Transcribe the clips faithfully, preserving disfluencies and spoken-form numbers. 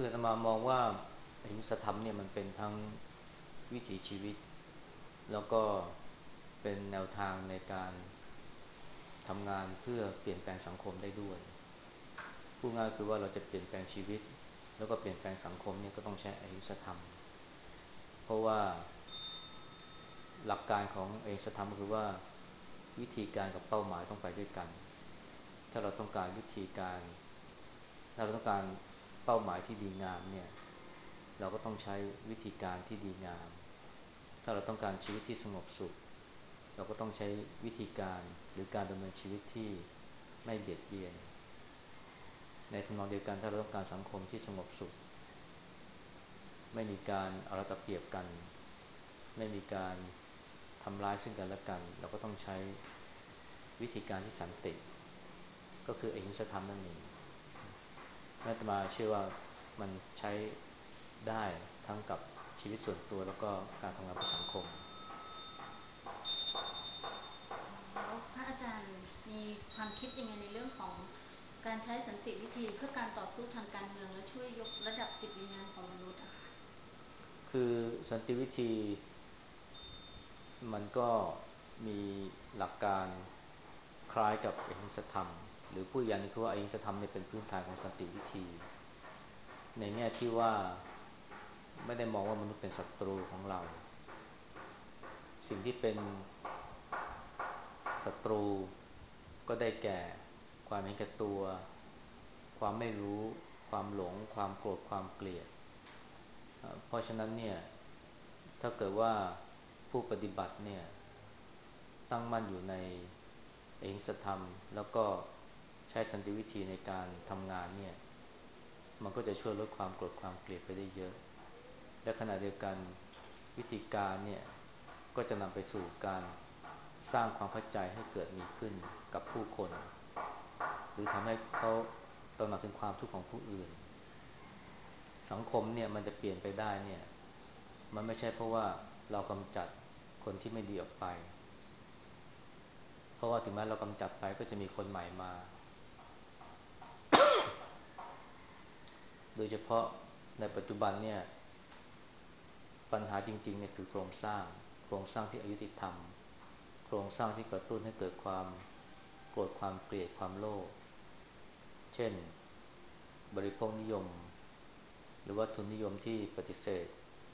คืออาตมามองว่าอหิงสธรรมเนี่ยมันเป็นทั้งวิถีชีวิตแล้วก็เป็นแนวทางในการทำงานเพื่อเปลี่ยนแปลงสังคมได้ด้วยพูดง่ายคือว่าเราจะเปลี่ยนแปลงชีวิตแล้วก็เปลี่ยนแปลงสังคมเนี่ยก็ต้องใช้อหิงสธรรมเพราะว่าหลักการของอหิงสธรรมก็คือว่าวิธีการกับเป้าหมายต้องไปด้วยกันถ้าเราต้องการวิธีการถ้าเราต้องการเป้าหมายที่ดีงามเนี่ยเราก็ต้องใช้วิธีการที่ดีงามถ้าเราต้องการชีวิตที่สงบสุขเราก็ต้องใช้วิธีการหรือการดำเนินชีวิตที่ไม่เบียดเบียนในทำนองเดียวกันถ้าเราต้องการสังคมที่สงบสุขไม่มีการเอารัดเอาเปรียบกันไม่มีการทำร้ายซึ่งกันและกันเราก็ต้องใช้วิธีการที่สันติก็คืออหิงสธรรมนั่นเองอาตมาเชื่อว่ามันใช้ได้ทั้งกับชีวิตส่วนตัวแล้วก็การทำงานเพื่อสังคมแล้วพระอาจารย์มีความคิดยังไงในเรื่องของการใช้สันติวิธีเพื่อการต่อสู้ทางการเมืองและช่วยยกระดับจิตวิญญาณของมนุษย์อะค่ะคือสันติวิธีมันก็มีหลักการคล้ายกับอหิงสธรรมหรือผู้ยันคือว่าอหิงสธรรมเนี่ยเป็นพื้นฐานของสันติวิธีในแง่ที่ว่าไม่ได้มองว่ามนุษย์เป็นศัตรูของเราสิ่งที่เป็นศัตรูก็ได้แก่ความเห็นแก่ตัวความไม่รู้ความหลงความโกรธความเกลียดเพราะฉะนั้นเนี่ยถ้าเกิดว่าผู้ปฏิบัติเนี่ยตั้งมั่นอยู่ในอหิงสธรรมแล้วก็ใช้สันติวิธีในการทำงานเนี่ยมันก็จะช่วยลดความโกรธความเกลียดไปได้เยอะและขณะเดียวกันวิธีการเนี่ยก็จะนำไปสู่การสร้างความเข้าใจให้เกิดมีขึ้นกับผู้คนหรือทำให้เขาตระหนักถึงความทุกข์ของผู้อื่นสังคมเนี่ยมันจะเปลี่ยนไปได้เนี่ยมันไม่ใช่เพราะว่าเรากำจัดคนที่ไม่ดีออกไปเพราะว่าถึงแม้เรากำจัดไปก็จะมีคนใหม่มาโดยเฉพาะในปัจจุบันเนี่ยปัญหาจริงๆเนี่ยคือโครงสร้างโครงสร้างที่อยุติธรรมโครงสร้างที่กระตุ้นให้เกิดความโกรธความเกลียดความโลภเช่นบริโภคนิยมหรือว่าทุนนิยมที่ปฏิเสธ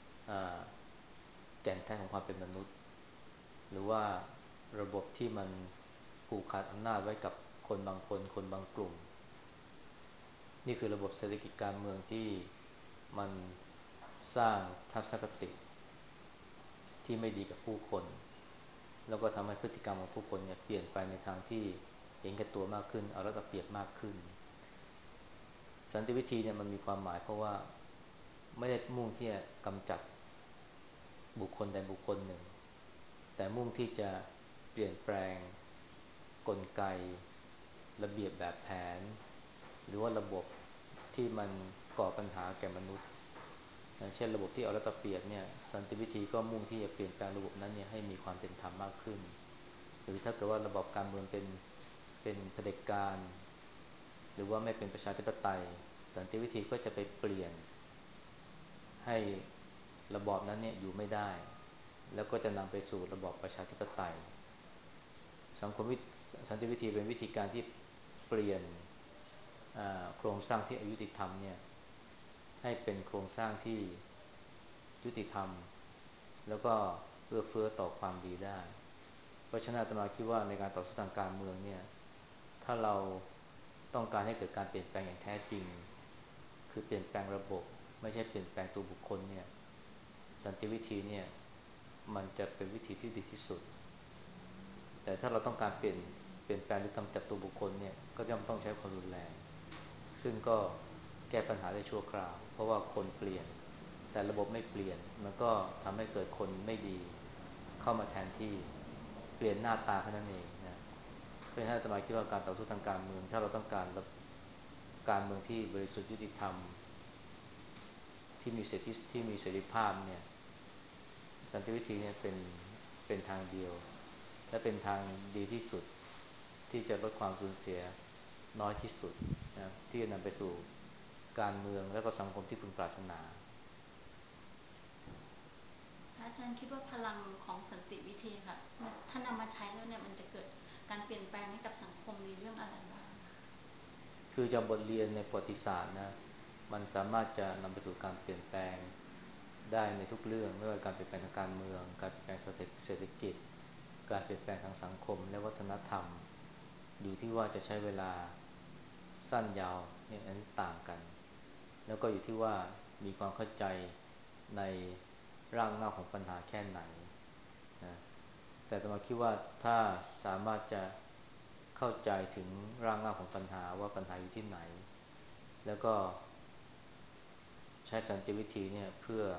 แก่นแท้ของความเป็นมนุษย์หรือว่าระบบที่มันผูกขาดอำนาจไว้กับคนบางคนคนบางกลุ่มนี่คือระบบเศรษฐกิจการเมืองที่มันสร้างทัศนคติที่ไม่ดีกับผู้คนแล้วก็ทำให้พฤติกรรมของผู้คนเนี่ยเปลี่ยนไปในทางที่เห็นแก่ตัวมากขึ้นเอารัดเอาเปรียบมากขึ้นสันติวิธีเนี่ยมันมีความหมายเพราะว่าไม่ได้มุ่งที่จะกำจัดบุคคลใดบุคคลหนึ่งแต่มุ่งที่จะเปลี่ยนแปลงกลไกระเบียบแบบแผนหรือว่าระบบที่มันก่อปัญหาแก่มนุษย์อย่างเช่นระบบที่เอารัดเอาเปรียบเนี่ยสันติวิธีก็มุ่งที่จะเปลี่ยนแปลงระบบนั้นเนี่ยให้มีความเป็นธรรมมากขึ้นหรือถ้าเกิดว่าระบบการเมืองเป็นเป็นเผด็จการหรือว่าไม่เป็นประชาธิปไตยสันติวิธีก็จะไปเปลี่ยนให้ระบอบนั้นเนี่ยอยู่ไม่ได้แล้วก็จะนำไปสู่ระบอบประชาธิปไตยสังคมวิสันติวิธีเป็นวิธีการที่เปลี่ยนโครงสร้างที่อายุติธรรมเนี่ยให้เป็นโครงสร้างที่ยุติธรรมแล้วก็เอื้อเฟื้อต่อความดีได้เพราะฉะนั้นอาตมาคิดว่าในการต่อสู้ทางการเมืองเนี่ยถ้าเราต้องการให้เกิดการเปลี่ยนแปลงอย่างแท้จริงคือเปลี่ยนแปลงระบบไม่ใช่เปลี่ยนแปลงตัวบุคคลเนี่ยสันติวิธีเนี่ยมันจะเป็นวิธีที่ดีที่สุดแต่ถ้าเราต้องการเปลี่ยนเปลี่ยนแปลงหรือกำจัดตัวบุคคลเนี่ยก็ย่อมต้องใช้ความรุนแรงซึ่งก็แก้ปัญหาได้ชั่วคราวเพราะว่าคนเปลี่ยนแต่ระบบไม่เปลี่ยนมันก็ทำให้เกิดคนไม่ดีเข้ามาแทนที่เปลี่ยนหน้าตาแค่นั้นเองนะเพราะฉะนั้นอาตมาคิดว่าการต่อสู้ทางการเมืองถ้าเราต้องการการเมืองที่บริสุทธิ์ยุติธรรมที่มีเสรีที่มีเสรีภาพเนี่ยสันติวิธีเนี่ยเป็นเป็นทางเดียวและเป็นทางดีที่สุดที่จะลดความสูญเสียน้อยที่สุดนะที่จะนำไปสู่การเมืองและก็สังคมที่พึงปรารถนาอาจารย์คิดว่าพลังของสันติวิธีค่ะถ้านำมาใช้แล้วเนี่ยมันจะเกิดการเปลี่ยนแปลงให้กับสังคมในเรื่องอะไรบ้างคือจากบทเรียนในประวัติศาสตร์นะมันสามารถจะนำไปสู่การเปลี่ยนแปลงได้ในทุกเรื่องไม่ว่าการเปลี่ยนแปลงทางการเมืองการเปลี่ยนแปลงเศรษฐกิจการเปลี่ยนแปลงทางสังคมและวัฒนธรรมอยู่ที่ว่าจะใช้เวลาสั้นยาวเนี่ยอันนี้ต่างกันแล้วก็อยู่ที่ว่ามีความเข้าใจในรากเหง้าของปัญหาแค่ไหนนะแต่ตมาคิดว่าถ้าสามารถจะเข้าใจถึงรากเหง้าของปัญหาว่าปัญหาอยู่ที่ไหนแล้วก็ใช้สันติวิธีเนี่ยเพื่อ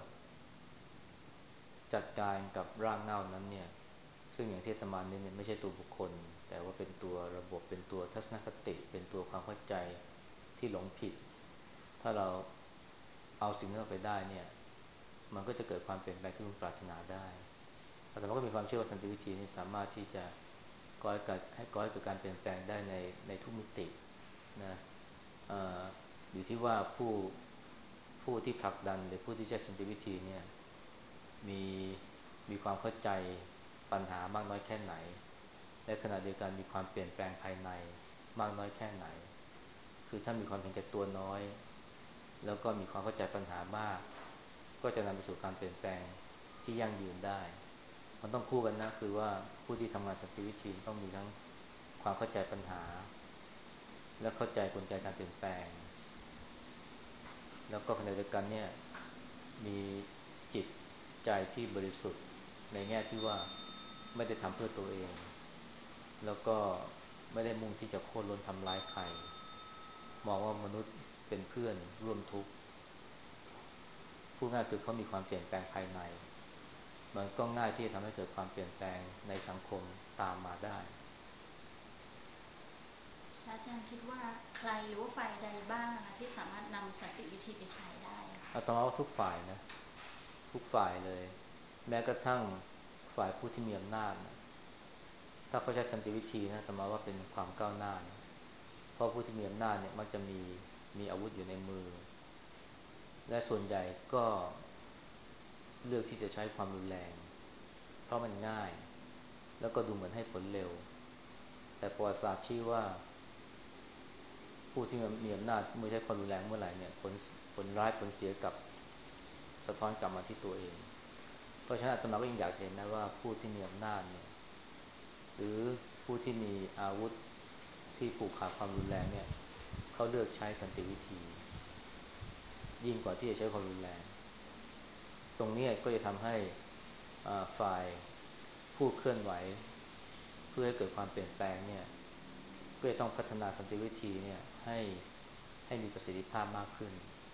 จัดการกับรากเหง้านั้นเนี่ยซึ่งอย่างที่อาตมาเน้นเนี่ยไม่ใช่ตัวบุคคลแต่ว่าเป็นตัวระบบเป็นตัวทัศนคติเป็นตัวความเข้าใจที่หลงผิดถ้าเราเอาสิ่งนั้นไปได้เนี่ยมันก็จะเกิดความเปลี่ยนแปลงที่พึงปรารถนาได้แต่เราก็มีความเชื่อว่าสันติวิธีนี้สามารถที่จะก่อให้เกิดให้ก่อให้เกิดการเปลี่ยนแปลงได้ในในทุกมิตินะเอ่ออยู่ที่ว่าผู้ผู้ที่ผลักดันหรือผู้ที่ใช้สันติวิธีเนี่ยมีมีความเข้าใจปัญหามากน้อยแค่ไหนและขณะเดียวกันมีความเปลี่ยนแปลงภายในมากน้อยแค่ไหนคือถ้ามีความเห็นแก่ตัวน้อยแล้วก็มีความเข้าใจปัญหามากก็จะนำไปสู่การเปลี่ยนแปลงที่ยั่งยืนได้มันต้องคู่กันนะคือว่าผู้ที่ทำงานสันติวิธีต้องมีทั้งความเข้าใจปัญหาและเข้าใจกลไกการเปลี่ยนแปลงแล้วก็ขณะเดียวกันเนี่ยมีจิตใจที่บริสุทธิ์ในแง่ที่ว่าไม่ได้ทำเพื่อตัวเองแล้วก็ไม่ได้มุ่งที่จะโค่นล้มทำร้ายใครมองว่ามนุษย์เป็นเพื่อนร่วมทุกข์พูดง่ายคือเขามีความเปลี่ยนแปลงภายในมันก็ง่ายที่จะทำให้เกิดความเปลี่ยนแปลงในสังคมตามมาได้อาจารย์คิดว่าใครหรือว่าฝ่ายใดบ้างที่สามารถนำสันติวิธีไปใช้ได้อาตมาว่าทุกฝ่ายนะทุกฝ่ายเลยแม้กระทั่งฝ่ายผู้ที่มีอำนาจนะถ้าเขาใช้สันติวิธีนะอาตมาว่าเป็นความก้าวหน้านะเพราะผู้ที่มีอำนาจเนี่ยมักจะมีมีอาวุธอยู่ในมือและส่วนใหญ่ก็เลือกที่จะใช้ความรุนแรงเพราะมันง่ายแล้วก็ดูเหมือนให้ผลเร็วแต่ประวัติศาสตร์ชี้ว่าผู้ที่มีอำนาจเมื่อใช้ความรุนแรงเมื่อไหร่เนี่ยผลผลร้ายผลเสียกับสะท้อนกลับมาที่ตัวเองเพราะฉะนั้นอาตมาก็ยังอยากเห็นนะว่าผู้ที่มีอำนาจเนี่ยหรือผู้ที่มีอาวุธที่ผูกขาดความรุนแรงเนี่ยเขาเลือกใช้สันติวิธียิ่งกว่าที่จะใช้ความรุนแรงตรงนี้ก็จะทำให้ฝ่ายผู้เคลื่อนไหวเพื่อให้เกิดความเปลี่ยนแปลงเนี่ยก็จะต้องพัฒนาสันติวิธีเนี่ยให้ให้มีประสิทธิภาพมากขึ้น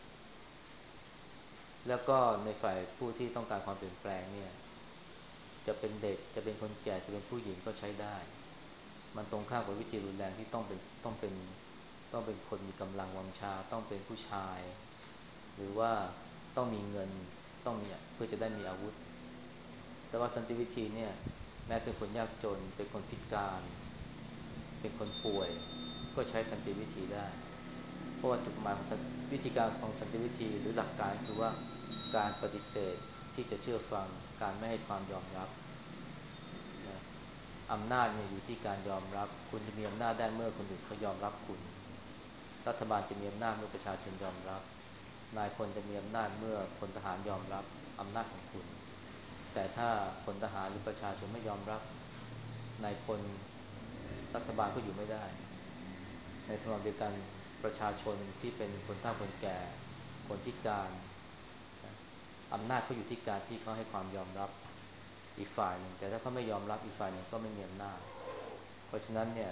แล้วก็ในฝ่ายผู้ที่ต้องการความเปลี่ยนแปลงเนี่ยจะเป็นเด็กจะเป็นคนแก่จะเป็นผู้หญิงก็ใช้ได้มันตรงข้ามกับวิธีรุนแรงที่ต้องเป็นต้องเป็นต้องเป็นคนมีกำลังวังชาต้องเป็นผู้ชายหรือว่าต้องมีเงินต้องมีเพื่อจะได้มีอาวุธแต่ว่าสันติวิธีเนี่ยแม้เป็นคนยากจนเป็นคนพิการเป็นคนป่วยก็ใช้สันติวิธีได้เพราะว่าจุดหมายของวิธีการของสันติวิธีหรือหลักการคือว่าการปฏิเสธที่จะเชื่อฟังการไม่ให้ความยอมรับนะอำนาจเนี่ยอยู่ที่การยอมรับคุณจะมีอำนาจได้เมื่อคนอื่นเขายอมรับคุณรัฐบาลจะมีอำนาจเมื่อประชาชนยอมรับนายพลจะมีอำนาจเมื่อพลทหารยอมรับอำนาจของคุณแต่ถ้าพลทหารหรือประชาชนไม่ยอมรับนายพลรัฐบาลก็อยู่ไม่ได้ในทางเดียวกันประชาชนที่เป็นคนเฒ่าคนแก่คนพิการอำนาจเขาอยู่ที่การที่เขาให้ความยอมรับอีกฝ่ายหนึ่งแต่ถ้าเขาไม่ยอมรับอีกฝ่ายหนึ่งก็ไม่มีอำนาจเพราะฉะนั้นเนี่ย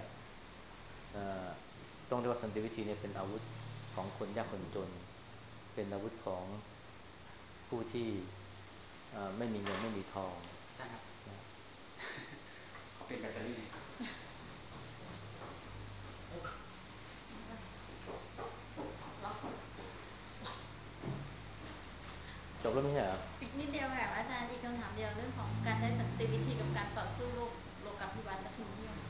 ต้องเรียกว่าสันติวิธีเนี่ยเป็นอาวุธของคนยากคนจนเป็นอาวุธของผู้ที่ไม่มีเงินไม่มีทองใช่ครับเขาเป็นแบตเตอรี่จบแล้วไม่ใช่เหรออีกนิดเดียวค่ะอาจารย์อีกคำถามเดียวเรื่องของการใช้สันติวิธีกับการต่อสู้โลกโลกาภิวัตน์และทุนนิยม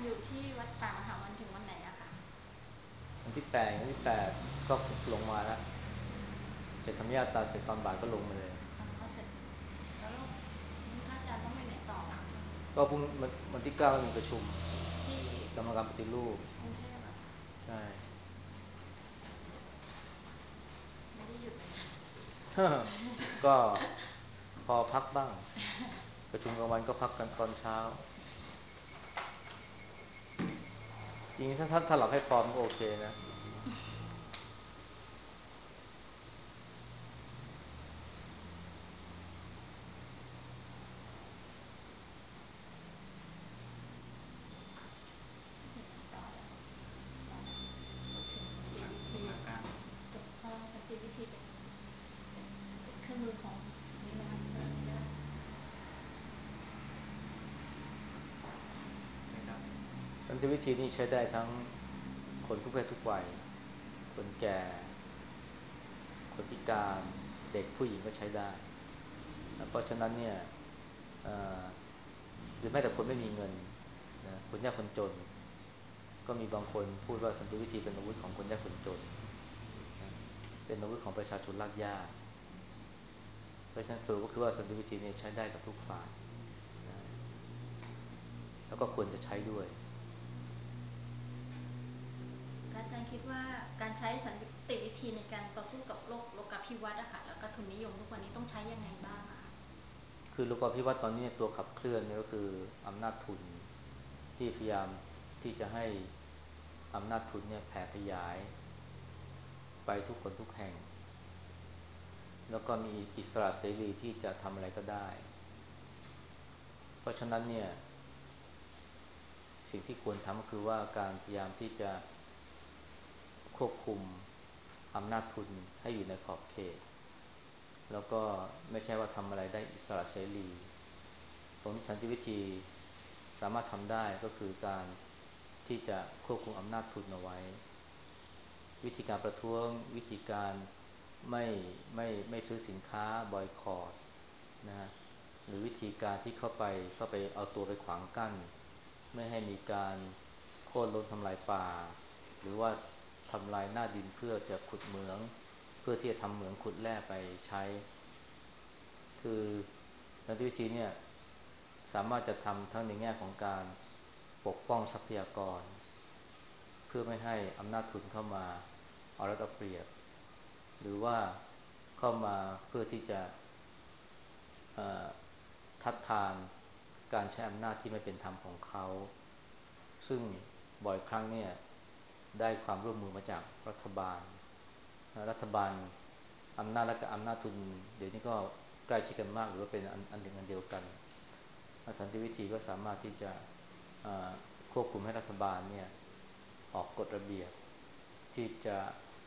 อยู่ที่วัดป่ามหาวันถึงวันไหนอะคะวันที่แปดวันที่แปดก็ลงมาแล้วเสร็จธรรมญาตราเสร็จตอนบ่ายก็ลงมาเลยอ๋อเสร็จแล้วนี่พระอาจารย์ต้องไปไหนต่อคะช่วงนี้ก็พรุ่งวันวันที่เก้ามีประชุมที่กรรมการปฏิรูปกรุงเทพอะค่ะใช่ไม่ได้หยุดเลยก็พอพักบ้างประชุมกลางวันก็พักกันตอนเช้าจริงๆถ้าถ้าถ้าหลับให้พร้อมก็โอเคนะถึงไหนต่อแล้วพูดถึงสันติวิธีจบพอสันติวิธีเป็นเป็นเครื่องมือของนี่นะคะพระอนุญาตสันติวิธีนี่ใช้ได้ทั้งคนทุกเพศทุกวัยคนแก่คนพิการเด็กผู้หญิงก็ใช้ได้เพราะฉะนั้นเนี่ยหรือแม้แต่คนไม่มีเงินนะคนยากคนจนก็มีบางคนพูดว่าสันติวิธีเป็นอาวุธของคนยากคนจนนะเป็นอาวุธของประชาชนรากหญ้าเพราะฉะนั้นสรุปก็คือว่าสันติวิธีนี้ใช้ได้กับทุกฝ่ายนะแล้วก็ควรจะใช้ด้วยอาจารย์คิดว่าการใช้สันติวิธีในการต่อสู้กับโลกโลกาภิวัตน์อะค่ะแล้วก็ทุนนิยมทุกวันนี้ต้องใช้ยังไงบ้างอะคะคือโลกาภิวัตน์ตอนนี้ตัวขับเคลื่อนนี่ก็คืออำนาจทุนที่พยายามที่จะให้อำนาจทุนเนี่ยแผ่ขยายไปทุกคนทุกแห่งแล้วก็มีอิสระเสรีที่จะทำอะไรก็ได้เพราะฉะนั้นเนี่ยสิ่งที่ควรทำก็คือว่าการพยายามที่จะควบคุมอำนาจทุนให้อยู่ในขอบเขตแล้วก็ไม่ใช่ว่าทำอะไรได้อิสระเสรีตรงนี้สันติวิธีสามารถทำได้ก็คือการที่จะควบคุมอำนาจทุนเอาไว้วิธีการประท้วงวิธีการไม่ไม่ไม่ซื้อสินค้าบอยคอตนะหรือวิธีการที่เข้าไปเข้าไปเอาตัวไปขวางกั้นไม่ให้มีการโค่นล้มทำลายป่าหรือว่าทำลายหน้าดินเพื่อจะขุดเหมืองเพื่อที่จะทำเหมืองขุดแร่ไปใช้คือสันติวิธีเนี่ยสามารถจะทำทั้งในแง่ของการปกป้องทรัพยากรเพื่อไม่ให้อำนาจทุนเข้ามาเอารัดเอาเปรียบหรือว่าเข้ามาเพื่อที่จะทัดทานการใช้อำนาจที่ไม่เป็นธรรมของเขาซึ่งบ่อยครั้งเนี่ยได้ความร่วมมือมาจากรัฐบาลรัฐบาลอำนาจและกับอำนาจทุนเดี๋ยวนี้ก็ใกล้ชิดกันมากหรือว่าเป็นอันอันหนึ่งอันเดียวกันสันติวิธีก็สามารถที่จะควบคุมให้รัฐบาลเนี่ยออกกฎระเบียบที่จะ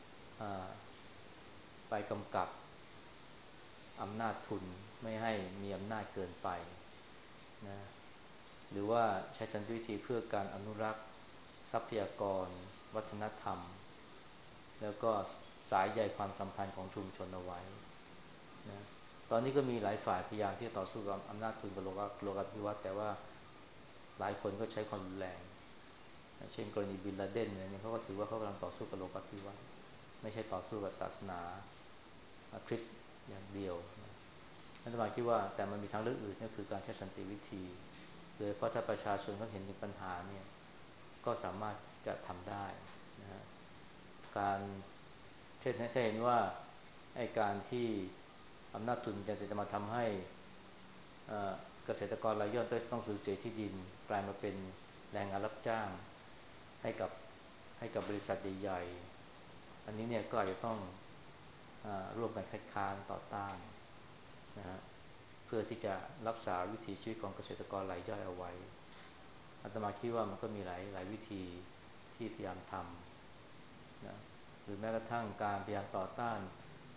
ไปกำกับอำนาจทุนไม่ให้มีอำนาจเกินไปนะหรือว่าใช้สันติวิธีเพื่อการอนุรักษ์ทรัพยากรวัฒนธรรมแล้วก็สายใยความสัมพันธ์ของชุมชนเอาไว้นะตอนนี้ก็มีหลายฝ่ายพยายามที่จะต่อสู้กับอำนาจทุนกับโลกาโลกาภิวัตน์แต่ว่าหลายคนก็ใช้ความรุนแรงเช่นกรณีบินลาเดนเนี่ยเขาก็ถือว่าเขากำลังต่อสู้กับโลกาภิวัตน์ไม่ใช่ต่อสู้กับศาสนาคริสต์อย่างเดียวนะรัฐบาลคิดว่าแต่มันมีทางเลือกอื่นก็คือการใช้สันติวิธีโดยเพราะถ้าประชาชนเขาเห็นถึงปัญหาเนี่ยก็สามารถจะทำได้นะฮะการเช่นถ้าเห็นว่าไอ้การที่อำนาจทุนจะจะมาทำให้เกษตรกรรายย่อยต้องสูญเสียที่ดินกลายมาเป็นแรงงานรับจ้างให้กับให้กับบริษัทใหญ่ๆอันนี้เนี่ยก็อาจจะต้องร่วมกันคัดค้านต่อต้านนะฮะเพื่อที่จะรักษาวิถีชีวิตของเกษตรกรรายย่อยเอาไว้อาตมาคิดว่ามันก็มีหลายหลายวิธีที่พยายามทำนะหรือแม้กระทั่งการพยายามต่อต้าน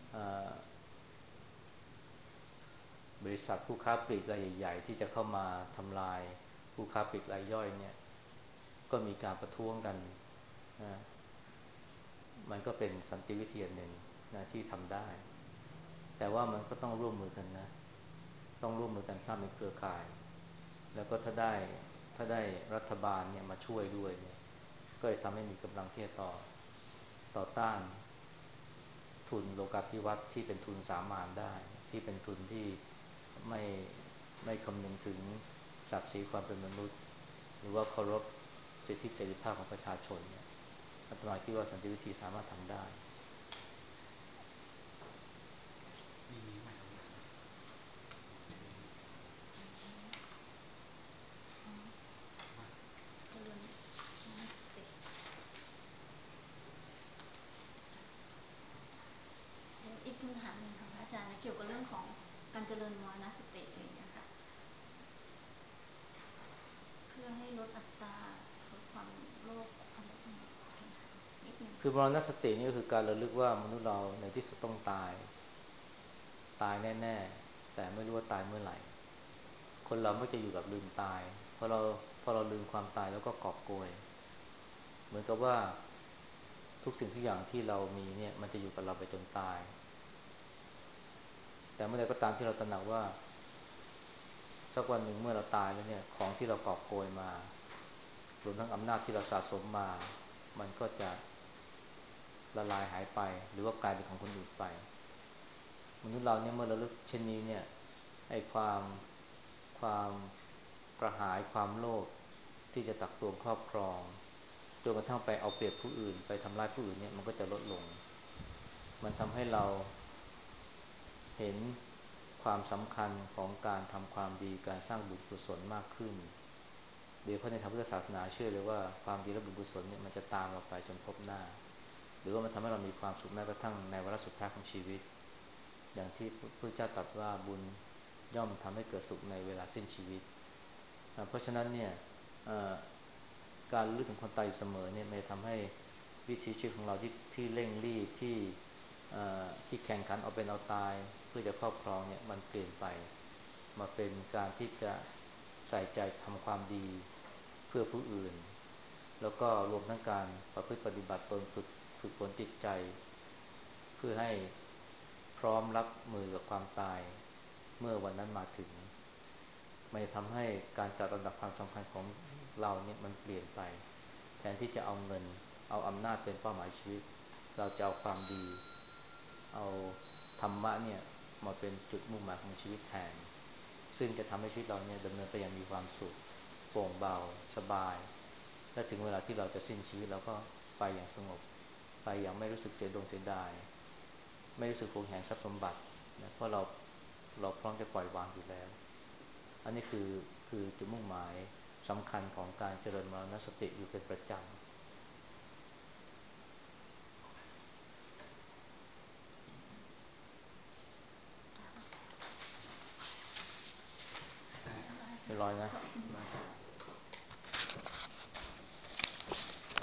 บริษัทผู้ค้าปลีกรายใหญ่ๆที่จะเข้ามาทำลายผู้ค้าปลีกรายย่อยเนี่ยก็มีการประท้วงกันนะมันก็เป็นสันติวิธีหนึ่งนะที่ทำได้แต่ว่ามันก็ต้องร่วมมือกันนะต้องร่วมมือกันสร้างเป็นเครือข่ายแล้วก็ถ้าได้ถ้าได้รัฐบาลเนี่ยมาช่วยด้วยเนี่ยก็จะทำให้มีกำลังที่จะต่อต่อต้านทุนโลกาภิวัตน์ที่เป็นทุนสามานได้ที่เป็นทุนที่ไม่ไม่คำนึงถึงศักดิ์ศรีความเป็นมนุษย์หรือว่าเคารพสิทธิเสรีภาพของประชาชนเนี่ยอาตมาคิดว่าสันติวิธีสามารถทำได้มีมีใหม่เอามาเจริญนาสติอีกคำถามหนึ่งค่ะพระอาจารย์เกี่ยวกับเรื่องของการเจริญมรณสติอะไรอย่างเงี้ยค่ะเพื่อให้ลดอัตราลดความโลภอะไรพวกนี้นิดนึงคือมรณสตินี่ก็คือการระลึกว่ามนุษย์เราในที่สุดต้องตายตายแน่ๆแต่ไม่รู้ว่าตายเมื่อไหร่คนเราไม่จะอยู่แบบลืมตายพอเราพอเราลืมความตายแล้วก็กอบโกยเหมือนกับว่าทุกสิ่งทุกอย่างที่เรามีเนี่ยมันจะอยู่กับเราไปจนตายแต่เมื่อใดก็ตามที่เราตระหนักว่าสักวันหนึ่งเมื่อเราตายแล้วเนี่ยของที่เรากอบโกยมารวมทั้งอำนาจที่เราสะสมมามันก็จะละลายหายไปหรือว่ากลายเป็นของคนอื่นไปมนุษย์เราเนี่ยเมื่อเราลึกเช่นนี้เนี่ยไอ้ความความกระหายความโลภที่จะตักตวงครอบครองจนกระทั่งไปเอาเปรียบผู้อื่นไปทำร้ายผู้อื่นเนี่ยมันก็จะลดลงมันทำให้เราเห็นความสำคัญของการทำความดีการสร้างบุญกุศลมากขึ้นโดยเฉพาะในทางพุทธศาสนาเชื่อเลยว่าความดีและบุญกุศลเนี่ยมันจะตามเราไปจนพบหน้าหรือว่ามันทำให้เรามีความสุขแม้กระทั่งในวาระสุดท้ายของชีวิตอย่างที่พระพุทธเจ้าตรัสว่าบุญย่อมทำให้เกิดสุขในเวลาสิ้นชีวิตเพราะฉะนั้นเนี่ยการระลึกถึงคนตายอยู่เสมอเนี่ยมันจะทำให้วิถีชีวิตของเราที่ที่เร่งรีบที่ที่แข่งขันเอาเป็นเอาตายเพื่อจะครอบครองเนี่ยมันเปลี่ยนไปมาเป็นการที่จะใส่ใจทำความดีเพื่อผู้อื่นแล้วก็รวมทั้งการประพฤติปฏิบัติตนฝึกฝึกฝนจิตใจเพื่อให้พร้อมรับมือกับความตายเมื่อวันนั้นมาถึงมันจะทำให้การจัดลำดับความสำคัญของเราเนี่ยมันเปลี่ยนไปแทนที่จะเอาเงินเอาอำนาจเป็นเป้าหมายชีวิตเราจะเอาความดีเอาธรรมะเนี่ยมาเป็นจุดมุ่งหมายของชีวิตแทนซึ่งจะทำให้ชีวิตเราเนี่ยดำเนินไปอย่างมีความสุขโปร่งเบาสบายและถึงเวลาที่เราจะสิ้นชีวิตเราก็ไปอย่างสงบไปอย่างไม่รู้สึกเสียดงเสียดายไม่รู้สึกหวงแหนทรัพย์สมบัตินะเพราะเราเราพร้อมจะปล่อยวางอยู่แล้วอันนี้คือคือจุดมุ่งหมายสำคัญของการเจริญมรณสติอยู่เป็นประจำได้เรียบร้อยนะ